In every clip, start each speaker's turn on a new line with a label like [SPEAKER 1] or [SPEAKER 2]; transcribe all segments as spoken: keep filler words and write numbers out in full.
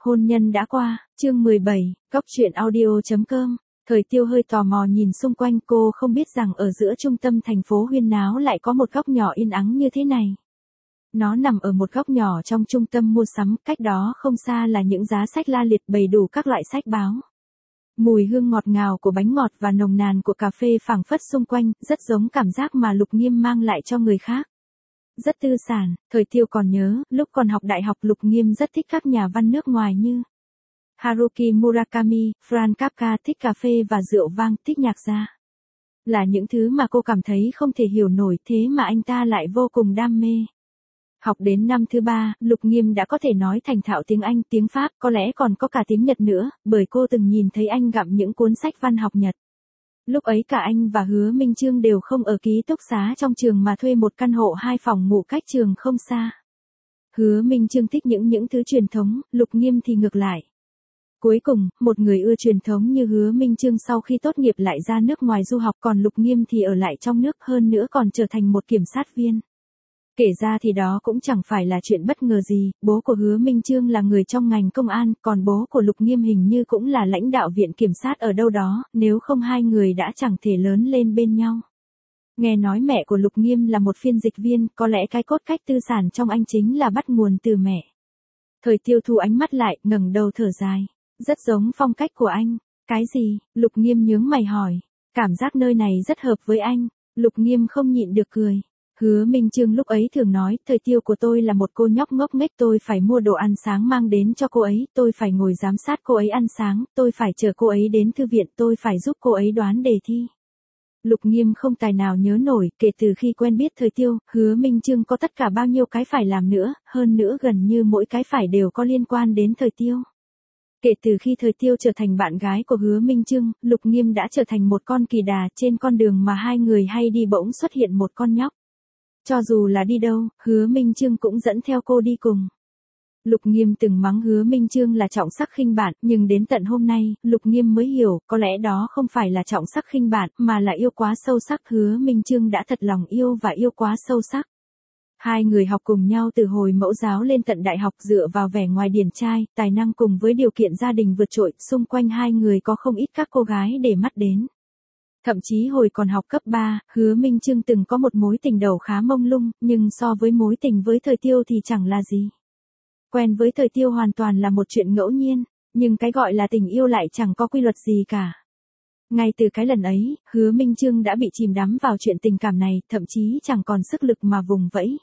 [SPEAKER 1] Hôn nhân đã qua, chương mười bảy, góc truyện audio chấm com. Thời Tiêu hơi tò mò nhìn xung quanh, cô không biết rằng ở giữa trung tâm thành phố huyên náo lại có một góc nhỏ yên ắng như thế này. Nó nằm ở một góc nhỏ trong trung tâm mua sắm, cách đó không xa là những giá sách la liệt bày đủ các loại sách báo. Mùi hương ngọt ngào của bánh ngọt và nồng nàn của cà phê phảng phất xung quanh, rất giống cảm giác mà Lục Nghiêm mang lại cho người khác. Rất tư sản, Thời Tiêu còn nhớ, lúc còn học đại học Lục Nghiêm rất thích các nhà văn nước ngoài như Haruki Murakami, Franz Kafka, thích cà phê và rượu vang, thích nhạc gia. Là những thứ mà cô cảm thấy không thể hiểu nổi, thế mà anh ta lại vô cùng đam mê. Học đến năm thứ ba, Lục Nghiêm đã có thể nói thành thạo tiếng Anh, tiếng Pháp, có lẽ còn có cả tiếng Nhật nữa, bởi cô từng nhìn thấy anh gặm những cuốn sách văn học Nhật. Lúc ấy cả anh và Hứa Minh Chương đều không ở ký túc xá trong trường mà thuê một căn hộ hai phòng ngủ cách trường không xa. Hứa Minh Chương thích những những thứ truyền thống, Lục Nghiêm thì ngược lại. Cuối cùng, một người ưa truyền thống như Hứa Minh Chương sau khi tốt nghiệp lại ra nước ngoài du học, còn Lục Nghiêm thì ở lại trong nước, hơn nữa còn trở thành một kiểm sát viên. Kể ra thì đó cũng chẳng phải là chuyện bất ngờ gì, bố của Hứa Minh Chương là người trong ngành công an, còn bố của Lục Nghiêm hình như cũng là lãnh đạo viện kiểm sát ở đâu đó, nếu không hai người đã chẳng thể lớn lên bên nhau. Nghe nói mẹ của Lục Nghiêm là một phiên dịch viên, có lẽ cái cốt cách tư sản trong anh chính là bắt nguồn từ mẹ. Thời Tiêu thu ánh mắt lại, ngẩng đầu thở dài. Rất giống phong cách của anh. Cái gì? Lục Nghiêm nhướng mày hỏi. Cảm giác nơi này rất hợp với anh. Lục Nghiêm không nhịn được cười. Hứa Minh Chương lúc ấy thường nói, Thời Tiêu của tôi là một cô nhóc ngốc nghếch, tôi phải mua đồ ăn sáng mang đến cho cô ấy, tôi phải ngồi giám sát cô ấy ăn sáng, tôi phải chờ cô ấy đến thư viện, tôi phải giúp cô ấy đoán đề thi. Lục Nghiêm không tài nào nhớ nổi, kể từ khi quen biết Thời Tiêu, Hứa Minh Chương có tất cả bao nhiêu cái phải làm nữa, hơn nữa gần như mỗi cái phải đều có liên quan đến Thời Tiêu. Kể từ khi Thời Tiêu trở thành bạn gái của Hứa Minh Chương, Lục Nghiêm đã trở thành một con kỳ đà, trên con đường mà hai người hay đi bỗng xuất hiện một con nhóc. Cho dù là đi đâu, Hứa Minh Chương cũng dẫn theo cô đi cùng. Lục Nghiêm từng mắng Hứa Minh Chương là trọng sắc khinh bạn, nhưng đến tận hôm nay, Lục Nghiêm mới hiểu, có lẽ đó không phải là trọng sắc khinh bạn, mà là yêu quá sâu sắc. Hứa Minh Chương đã thật lòng yêu và yêu quá sâu sắc. Hai người học cùng nhau từ hồi mẫu giáo lên tận đại học, dựa vào vẻ ngoài điển trai, tài năng cùng với điều kiện gia đình vượt trội, xung quanh hai người có không ít các cô gái để mắt đến. Thậm chí hồi còn học cấp ba, Hứa Minh Chương từng có một mối tình đầu khá mông lung, nhưng so với mối tình với Thời Tiêu thì chẳng là gì. Quen với Thời Tiêu hoàn toàn là một chuyện ngẫu nhiên, nhưng cái gọi là tình yêu lại chẳng có quy luật gì cả. Ngay từ cái lần ấy, Hứa Minh Chương đã bị chìm đắm vào chuyện tình cảm này, thậm chí chẳng còn sức lực mà vùng vẫy.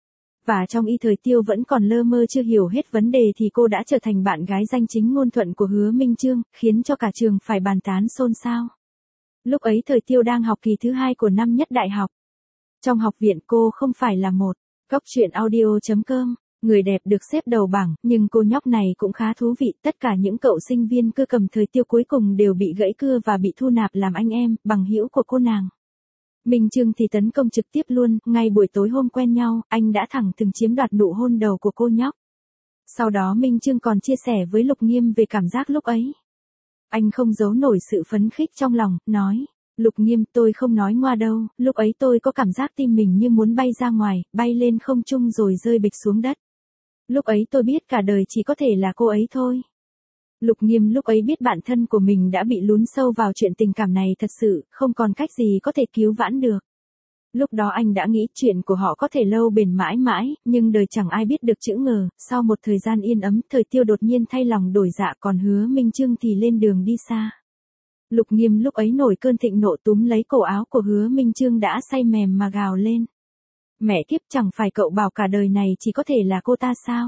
[SPEAKER 1] Và trong y Thời Tiêu vẫn còn lơ mơ chưa hiểu hết vấn đề thì cô đã trở thành bạn gái danh chính ngôn thuận của Hứa Minh Chương, khiến cho cả trường phải bàn tán xôn xao. Lúc ấy Thời Tiêu đang học kỳ thứ hai của năm nhất đại học. Trong học viện cô không phải là một góc truyện audio chấm com, người đẹp được xếp đầu bảng, nhưng cô nhóc này cũng khá thú vị, tất cả những cậu sinh viên cưa cầm Thời Tiêu cuối cùng đều bị gãy cưa và bị thu nạp làm anh em, bằng hữu của cô nàng. Minh Chương thì tấn công trực tiếp luôn, ngay buổi tối hôm quen nhau, anh đã thẳng thừng chiếm đoạt nụ hôn đầu của cô nhóc. Sau đó Minh Chương còn chia sẻ với Lục Nghiêm về cảm giác lúc ấy. Anh không giấu nổi sự phấn khích trong lòng, nói, Lục Nghiêm, tôi không nói ngoa đâu, lúc ấy tôi có cảm giác tim mình như muốn bay ra ngoài, bay lên không trung rồi rơi bịch xuống đất. Lúc ấy tôi biết cả đời chỉ có thể là cô ấy thôi. Lục Nghiêm lúc ấy biết bản thân của mình đã bị lún sâu vào chuyện tình cảm này thật sự, không còn cách gì có thể cứu vãn được. Lúc đó anh đã nghĩ chuyện của họ có thể lâu bền mãi mãi, nhưng đời chẳng ai biết được chữ ngờ, sau một thời gian yên ấm, Thời Tiêu đột nhiên thay lòng đổi dạ, còn Hứa Minh Chương thì lên đường đi xa. Lục Nghiêm lúc ấy nổi cơn thịnh nộ, túm lấy cổ áo của Hứa Minh Chương đã say mềm mà gào lên. Mẹ kiếp, chẳng phải cậu bảo cả đời này chỉ có thể là cô ta sao?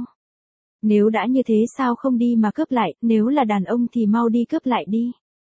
[SPEAKER 1] Nếu đã như thế sao không đi mà cướp lại, nếu là đàn ông thì mau đi cướp lại đi.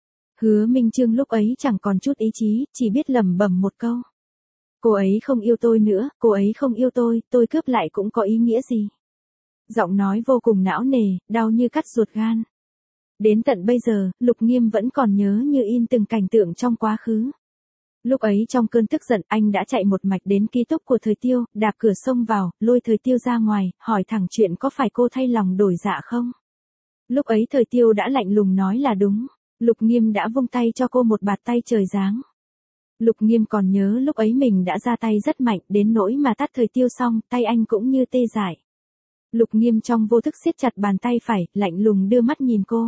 [SPEAKER 1] Hứa Minh Chương lúc ấy chẳng còn chút ý chí, chỉ biết lẩm bẩm một câu. Cô ấy không yêu tôi nữa, cô ấy không yêu tôi, tôi cướp lại cũng có ý nghĩa gì? Giọng nói vô cùng não nề, đau như cắt ruột gan. Đến tận bây giờ, Lục Nghiêm vẫn còn nhớ như in từng cảnh tượng trong quá khứ. Lúc ấy trong cơn tức giận, anh đã chạy một mạch đến ký túc của Thời Tiêu, đạp cửa xông vào, lôi Thời Tiêu ra ngoài, hỏi thẳng chuyện có phải cô thay lòng đổi dạ không? Lúc ấy Thời Tiêu đã lạnh lùng nói là đúng. Lục Nghiêm đã vung tay cho cô một bạt tay trời giáng. Lục Nghiêm còn nhớ lúc ấy mình đã ra tay rất mạnh, đến nỗi mà tát Thời Tiêu xong, tay anh cũng như tê dại. Lục Nghiêm trong vô thức siết chặt bàn tay phải, lạnh lùng đưa mắt nhìn cô.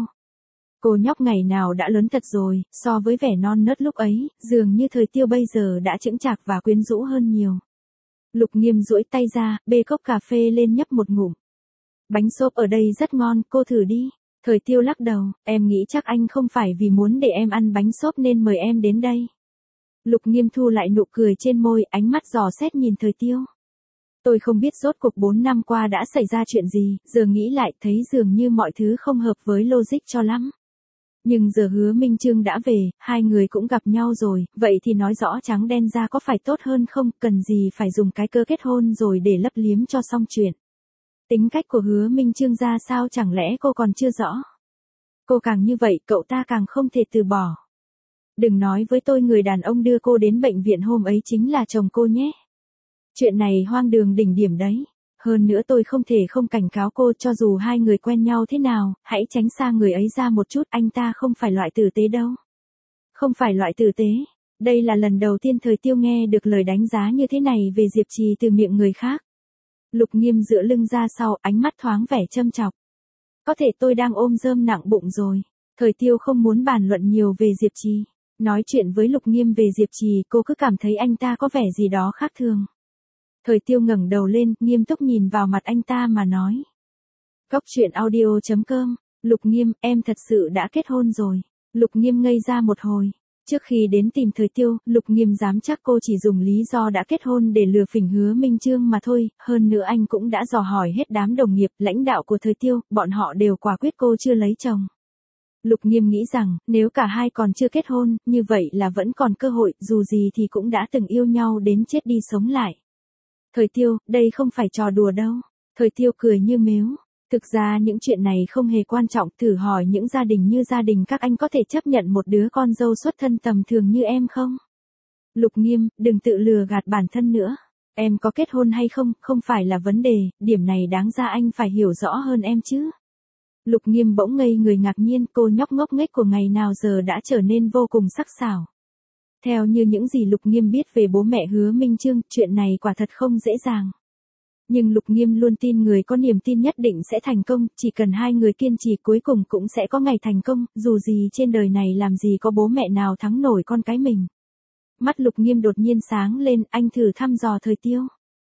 [SPEAKER 1] Cô nhóc ngày nào đã lớn thật rồi, so với vẻ non nớt lúc ấy, dường như Thời Tiêu bây giờ đã chững chạc và quyến rũ hơn nhiều. Lục Nghiêm duỗi tay ra, bê cốc cà phê lên nhấp một ngụm. Bánh xốp ở đây rất ngon, cô thử đi. Thời Tiêu lắc đầu, em nghĩ chắc anh không phải vì muốn để em ăn bánh xốp nên mời em đến đây. Lục Nghiêm thu lại nụ cười trên môi, ánh mắt dò xét nhìn Thời Tiêu. Tôi không biết rốt cuộc bốn năm qua đã xảy ra chuyện gì, giờ nghĩ lại thấy dường như mọi thứ không hợp với logic cho lắm. Nhưng giờ Hứa Minh Chương đã về, hai người cũng gặp nhau rồi, vậy thì nói rõ trắng đen ra có phải tốt hơn không, cần gì phải dùng cái cơ kết hôn rồi để lấp liếm cho xong chuyện. Tính cách của Hứa Minh Chương ra sao chẳng lẽ cô còn chưa rõ. Cô càng như vậy cậu ta càng không thể từ bỏ. Đừng nói với tôi người đàn ông đưa cô đến bệnh viện hôm ấy chính là chồng cô nhé. Chuyện này hoang đường đỉnh điểm đấy. Hơn nữa tôi không thể không cảnh cáo cô cho dù hai người quen nhau thế nào, hãy tránh xa người ấy ra một chút, anh ta không phải loại tử tế đâu. Không phải loại tử tế. Đây là lần đầu tiên Thời Tiêu nghe được lời đánh giá như thế này về Diệp Trì từ miệng người khác. Lục Nghiêm dựa lưng ra sau, ánh mắt thoáng vẻ châm chọc. Có thể tôi đang ôm rơm nặng bụng rồi. Thời Tiêu không muốn bàn luận nhiều về Diệp Trì. Nói chuyện với Lục Nghiêm về Diệp Trì cô cứ cảm thấy anh ta có vẻ gì đó khác thường. Thời Tiêu ngẩng đầu lên, nghiêm túc nhìn vào mặt anh ta mà nói. Góc truyện audio chấm com, Lục Nghiêm, em thật sự đã kết hôn rồi. Lục Nghiêm ngây ra một hồi. Trước khi đến tìm Thời Tiêu, Lục Nghiêm dám chắc cô chỉ dùng lý do đã kết hôn để lừa phỉnh Hứa Minh Chương mà thôi, hơn nữa anh cũng đã dò hỏi hết đám đồng nghiệp, lãnh đạo của Thời Tiêu, bọn họ đều quả quyết cô chưa lấy chồng. Lục Nghiêm nghĩ rằng, nếu cả hai còn chưa kết hôn, như vậy là vẫn còn cơ hội, dù gì thì cũng đã từng yêu nhau đến chết đi sống lại. Thời Tiêu, đây không phải trò đùa đâu. Thời Tiêu cười như mếu. Thực ra những chuyện này không hề quan trọng, thử hỏi những gia đình như gia đình các anh có thể chấp nhận một đứa con dâu xuất thân tầm thường như em không? Lục Nghiêm, đừng tự lừa gạt bản thân nữa. Em có kết hôn hay không, không phải là vấn đề, điểm này đáng ra anh phải hiểu rõ hơn em chứ. Lục Nghiêm bỗng ngây người ngạc nhiên, cô nhóc ngốc nghếch của ngày nào giờ đã trở nên vô cùng sắc sảo. Theo như những gì Lục Nghiêm biết về bố mẹ Hứa Minh Chương, chuyện này quả thật không dễ dàng. Nhưng Lục Nghiêm luôn tin người có niềm tin nhất định sẽ thành công, chỉ cần hai người kiên trì cuối cùng cũng sẽ có ngày thành công, dù gì trên đời này làm gì có bố mẹ nào thắng nổi con cái mình. Mắt Lục Nghiêm đột nhiên sáng lên, anh thử thăm dò Thời Tiêu.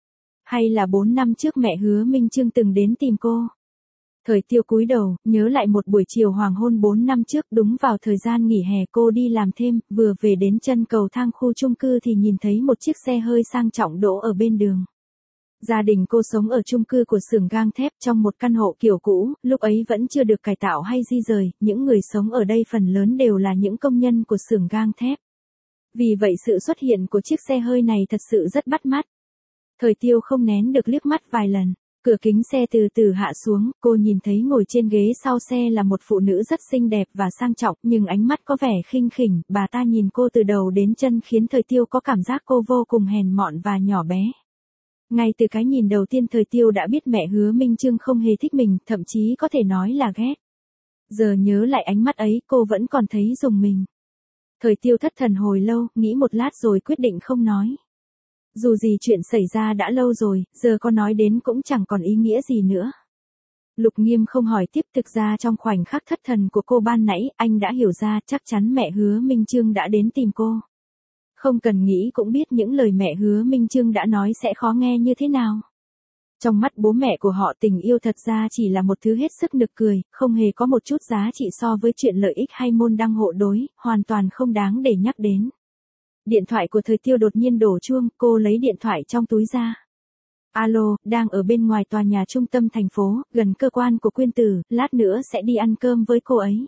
[SPEAKER 1] Hay là bốn năm trước mẹ Hứa Minh Chương từng đến tìm cô? Thời Tiêu cúi đầu, nhớ lại một buổi chiều hoàng hôn bốn năm trước, đúng vào thời gian nghỉ hè cô đi làm thêm, vừa về đến chân cầu thang khu chung cư thì nhìn thấy một chiếc xe hơi sang trọng đỗ ở bên đường. Gia đình cô sống ở chung cư của xưởng gang thép trong một căn hộ kiểu cũ, lúc ấy vẫn chưa được cải tạo hay di rời, những người sống ở đây phần lớn đều là những công nhân của xưởng gang thép. Vì vậy sự xuất hiện của chiếc xe hơi này thật sự rất bắt mắt. Thời Tiêu không nén được liếc mắt vài lần. Cửa kính xe từ từ hạ xuống, cô nhìn thấy ngồi trên ghế sau xe là một phụ nữ rất xinh đẹp và sang trọng, nhưng ánh mắt có vẻ khinh khỉnh, bà ta nhìn cô từ đầu đến chân khiến Thời Tiêu có cảm giác cô vô cùng hèn mọn và nhỏ bé. Ngay từ cái nhìn đầu tiên Thời Tiêu đã biết mẹ Hứa Minh Chương không hề thích mình, thậm chí có thể nói là ghét. Giờ nhớ lại ánh mắt ấy, cô vẫn còn thấy rùng mình. Thời Tiêu thất thần hồi lâu, nghĩ một lát rồi quyết định không nói. Dù gì chuyện xảy ra đã lâu rồi, giờ có nói đến cũng chẳng còn ý nghĩa gì nữa. Lục Nghiêm không hỏi tiếp, thực ra trong khoảnh khắc thất thần của cô ban nãy, anh đã hiểu ra chắc chắn mẹ Hứa Minh Chương đã đến tìm cô. Không cần nghĩ cũng biết những lời mẹ Hứa Minh Chương đã nói sẽ khó nghe như thế nào. Trong mắt bố mẹ của họ tình yêu thật ra chỉ là một thứ hết sức nực cười, không hề có một chút giá trị so với chuyện lợi ích hay môn đăng hộ đối, hoàn toàn không đáng để nhắc đến. Điện thoại của Thời Tiêu đột nhiên đổ chuông, cô lấy điện thoại trong túi ra. Alo, đang ở bên ngoài tòa nhà trung tâm thành phố, gần cơ quan của Quyên Tử, lát nữa sẽ đi ăn cơm với cô ấy.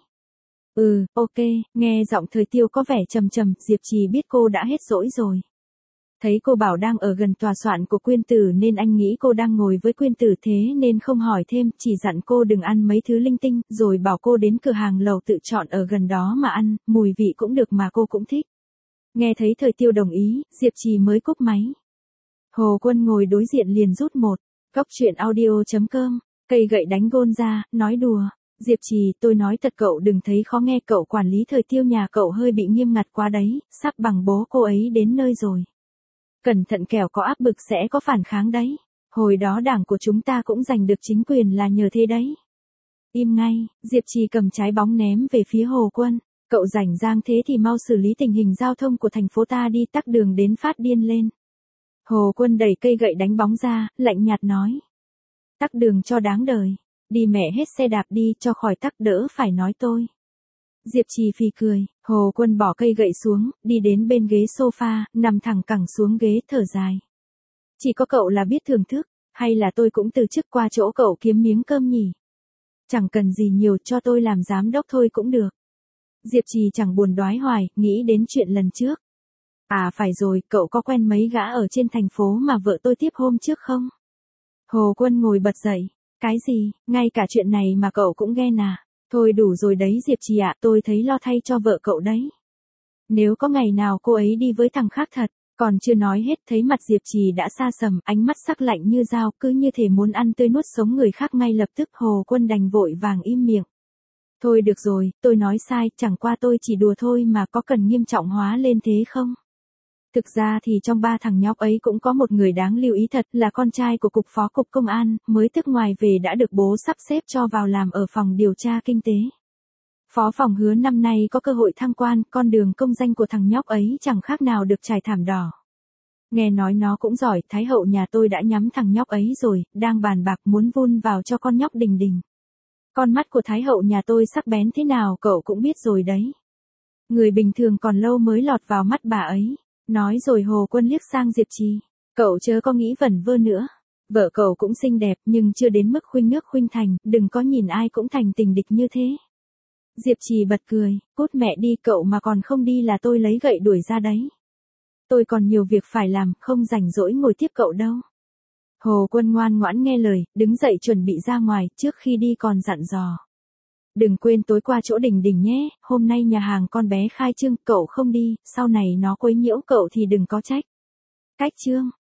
[SPEAKER 1] Ừ, ok, nghe giọng Thời Tiêu có vẻ trầm trầm, Diệp Trì biết cô đã hết dỗi rồi. Thấy cô bảo đang ở gần tòa soạn của Quyên Tử nên anh nghĩ cô đang ngồi với Quyên Tử, thế nên không hỏi thêm, chỉ dặn cô đừng ăn mấy thứ linh tinh, rồi bảo cô đến cửa hàng lẩu tự chọn ở gần đó mà ăn, mùi vị cũng được mà cô cũng thích. Nghe thấy Thời Tiêu đồng ý, Diệp Trì mới cúp máy. Hồ Quân ngồi đối diện liền rút một, góc truyện audio chấm com, cây gậy đánh gôn ra, nói đùa. Diệp Trì, tôi nói thật cậu đừng thấy khó nghe, cậu quản lý Thời Tiêu nhà cậu hơi bị nghiêm ngặt quá đấy, sắp bằng bố cô ấy đến nơi rồi. Cẩn thận kẻo có áp bực sẽ có phản kháng đấy. Hồi đó đảng của chúng ta cũng giành được chính quyền là nhờ thế đấy. Im ngay, Diệp Trì cầm trái bóng ném về phía Hồ Quân. Cậu rảnh rang thế thì mau xử lý tình hình giao thông của thành phố ta đi, tắc đường đến phát điên lên. Hồ Quân đẩy cây gậy đánh bóng ra, lạnh nhạt nói. Tắc đường cho đáng đời. Đi mẹ hết xe đạp đi cho khỏi tắc, đỡ phải nói tôi. Diệp Trì phì cười, Hồ Quân bỏ cây gậy xuống, đi đến bên ghế sofa, nằm thẳng cẳng xuống ghế thở dài. Chỉ có cậu là biết thưởng thức, hay là tôi cũng từ chức qua chỗ cậu kiếm miếng cơm nhỉ? Chẳng cần gì nhiều, cho tôi làm giám đốc thôi cũng được. Diệp Trì chẳng buồn đoái hoài, nghĩ đến chuyện lần trước. À phải rồi, cậu có quen mấy gã ở trên thành phố mà vợ tôi tiếp hôm trước không? Hồ Quân ngồi bật dậy. Cái gì, ngay cả chuyện này mà cậu cũng ghen à? Thôi đủ rồi đấy Diệp Trì ạ, tôi thấy lo thay cho vợ cậu đấy. Nếu có ngày nào cô ấy đi với thằng khác thật, còn chưa nói hết thấy mặt Diệp Trì đã xa sầm, ánh mắt sắc lạnh như dao, cứ như thể muốn ăn tươi nuốt sống người khác ngay lập tức. Hồ Quân đành vội vàng im miệng. Thôi được rồi, tôi nói sai, chẳng qua tôi chỉ đùa thôi mà, có cần nghiêm trọng hóa lên thế không? Thực ra thì trong ba thằng nhóc ấy cũng có một người đáng lưu ý thật, là con trai của cục phó cục công an, mới tức ngoài về đã được bố sắp xếp cho vào làm ở phòng điều tra kinh tế. Phó phòng hứa năm nay có cơ hội thăng quan, con đường công danh của thằng nhóc ấy chẳng khác nào được trải thảm đỏ. Nghe nói nó cũng giỏi, Thái hậu nhà tôi đã nhắm thằng nhóc ấy rồi, đang bàn bạc muốn vun vào cho con nhóc Đình Đình. Con mắt của Thái hậu nhà tôi sắc bén thế nào cậu cũng biết rồi đấy. Người bình thường còn lâu mới lọt vào mắt bà ấy. Nói rồi Hồ Quân liếc sang Diệp Trì. Cậu chớ có nghĩ vẩn vơ nữa. Vợ cậu cũng xinh đẹp nhưng chưa đến mức khuynh nước khuynh thành, đừng có nhìn ai cũng thành tình địch như thế. Diệp Trì bật cười, cút mẹ đi, cậu mà còn không đi là tôi lấy gậy đuổi ra đấy. Tôi còn nhiều việc phải làm, không rảnh rỗi ngồi tiếp cậu đâu. Hồ Quân ngoan ngoãn nghe lời, đứng dậy chuẩn bị ra ngoài, trước khi đi còn dặn dò. Đừng quên tối qua chỗ Đình Đình nhé, hôm nay nhà hàng con bé khai trương, cậu không đi, sau này nó quấy nhiễu cậu thì đừng có trách. Cách trương.